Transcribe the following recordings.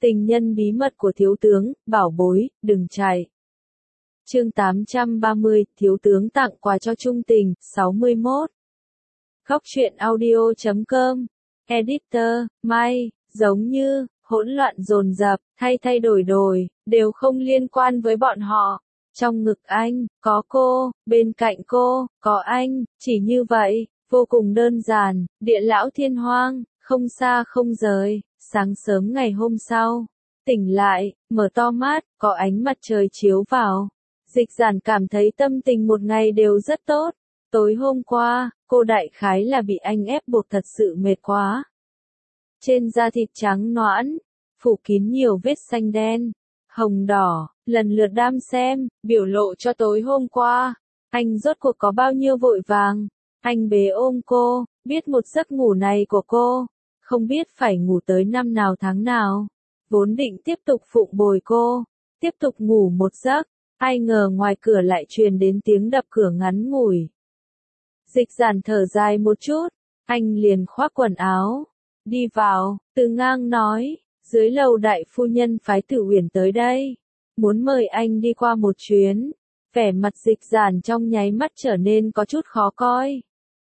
Tình nhân bí mật của thiếu tướng, bảo bối, đừng chạy. Chương 830, thiếu tướng tặng quà cho trung tình, 61. Góc truyện audio.com. Editor, May, giống như, hỗn loạn dồn dập, thay đổi, đều không liên quan với bọn họ. Trong ngực anh, có cô, bên cạnh cô, có anh, chỉ như vậy, vô cùng đơn giản, địa lão thiên hoang, không xa không rời. Sáng sớm ngày hôm sau, tỉnh lại, mở to mắt, có ánh mặt trời chiếu vào. Dịch Giản cảm thấy tâm tình một ngày đều rất tốt. Tối hôm qua, cô đại khái là bị anh ép buộc thật sự mệt quá. Trên da thịt trắng nõn, phủ kín nhiều vết xanh đen, hồng đỏ, lần lượt đam xem, biểu lộ cho tối hôm qua. Anh rốt cuộc có bao nhiêu vội vàng. Anh bế ôm cô, biết một giấc ngủ này của cô, không biết phải ngủ tới năm nào tháng nào. Vốn định tiếp tục phụng bồi cô, tiếp tục ngủ một giấc, ai ngờ ngoài cửa lại truyền đến tiếng đập cửa ngắn ngủi. Dịch Giản thở dài một chút, anh liền khoác quần áo, đi vào, Từ Ngang nói, dưới lầu đại phu nhân phái Tử Uyển tới đây, muốn mời anh đi qua một chuyến. Vẻ mặt Dịch Giản trong nháy mắt trở nên có chút khó coi.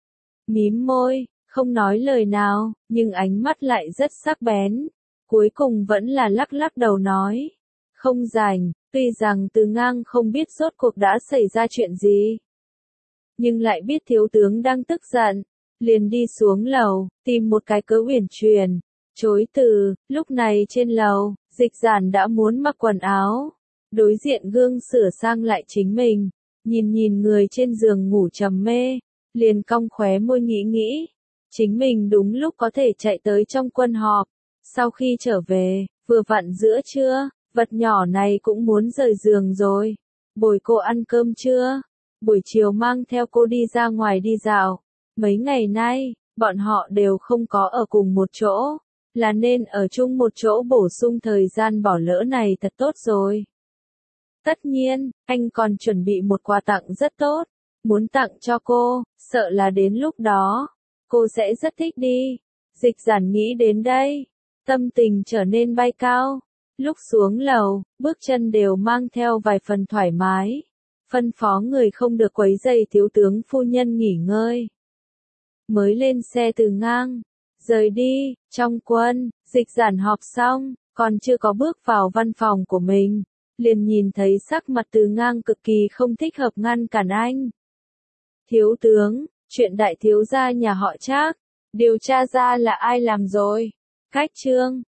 Mím môi, không nói lời nào, nhưng ánh mắt lại rất sắc bén. Cuối cùng vẫn là lắc đầu nói, không rảnh. Tuy rằng Từ Ngang không biết rốt cuộc đã xảy ra chuyện gì, nhưng lại biết thiếu tướng đang tức giận, liền đi xuống lầu, tìm một cái cớ uyển chuyển, chối từ. Lúc này trên lầu, Dịch Giản đã muốn mặc quần áo, đối diện gương sửa sang lại chính mình, nhìn người trên giường ngủ trầm mê, liền cong khóe môi nghĩ, chính mình đúng lúc có thể chạy tới trong quân họp. Sau khi trở về, vừa vặn giữa trưa, vật nhỏ này cũng muốn rời giường rồi. Bồi cô ăn cơm trưa, buổi chiều mang theo cô đi ra ngoài đi dạo. Mấy ngày nay, bọn họ đều không có ở cùng một chỗ, là nên ở chung một chỗ bổ sung thời gian bỏ lỡ này thật tốt rồi. Tất nhiên, anh còn chuẩn bị một quà tặng rất tốt, muốn tặng cho cô, sợ là đến lúc đó, cô sẽ rất thích đi. Dịch Giản nghĩ đến đây, tâm tình trở nên bay cao. Lúc xuống lầu, bước chân đều mang theo vài phần thoải mái, phân phó người không được quấy rầy thiếu tướng phu nhân nghỉ ngơi. Mới lên xe Từ Ngang, rời đi. Trong quân, Dịch Giản họp xong, còn chưa có bước vào văn phòng của mình, liền nhìn thấy sắc mặt Từ Ngang cực kỳ không thích hợp ngăn cản anh. Thiếu tướng, chuyện đại thiếu gia nhà họ Trác, điều tra ra là ai làm rồi. Cách trương,